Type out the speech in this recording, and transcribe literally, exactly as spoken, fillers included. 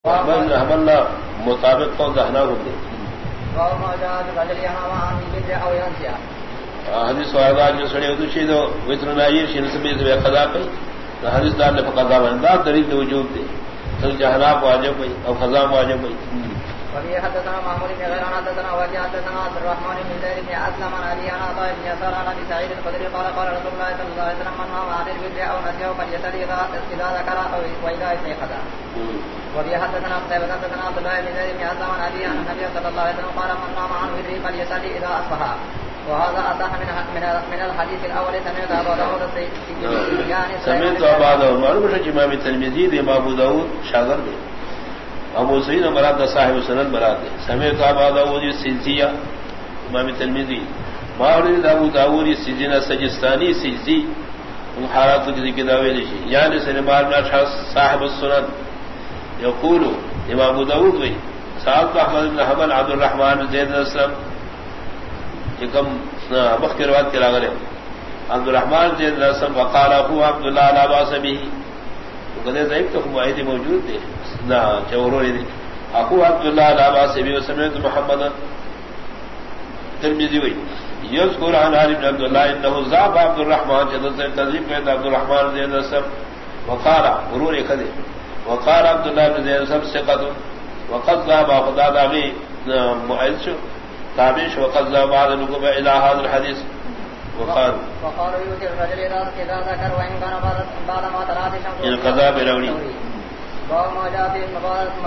حملنا مطابق کو دہنا ہوتے حدیث واردات جو سڑے ادو شید وطر نائر شین سبیت و قضا پئی حدیث دار نے فقضا وندار دلیل وجود دے سل جہنا واجب پئی او قضا واجب پئی. وفي حدثنا محمود بن غيران حدثنا وجه حدثنا عبد الرحمن بن زيد بن اسلم عن ابي عن عطاء بن يسار عن ابي سعيد الخدري قال قال رسول الله صلى الله عليه وسلم من نام عن البر او نسيه فليسل اذا ذكر او واذا استيقظ. وفي حدثنا قتيبة حدثنا عبد الله بن زيد بن اسلم عن ابي عن النبي صلى الله عليه وسلم قال من نام عن البر فليسل اذا اصبح. وهذا اصح من من الحديث الاول. سمعت ابو داود السجستاني سمعت ابو داود معروف امام الترمذي امام ابو داود شاگرد ابو سعید مراد صاحب سنن مراد سمعت ابو داود السجزیہ امام الترمذی ماورد ابو داود السجن السجستانی سجزی حالات کی کتابیں لکھی یعنی سنبال صاحب السنن یقول امام ابو داود وی صاحب احمد بن حنبل عبد الرحمن بن زید الاسلم کم بخیر روایت کے لاغر عبد الرحمن زید الاسلم وقال ابو عبد الله لا باس به وقد ضعیف تو معاہدے موجود تھے نہ چورو ابو عبد الله لا باس به وسمعت محمد ترمذی وی یذکر عن علي بن عبد الله انه ذاب عبد الرحمن جد تذیب میں عبد الرحمن زید الاسلم وقال غرور کذب وقال عبد الله بن زید الاسلم ثقۃ وقد ذاب خداد ابي مؤيد تابش وقد ذهب بعض النقباء الى هذا الحديث وقال وقالوا يؤتي الرجل اذا ذكر وان كان بعد ما ترى الشمس القضاء بلوني وما جاء في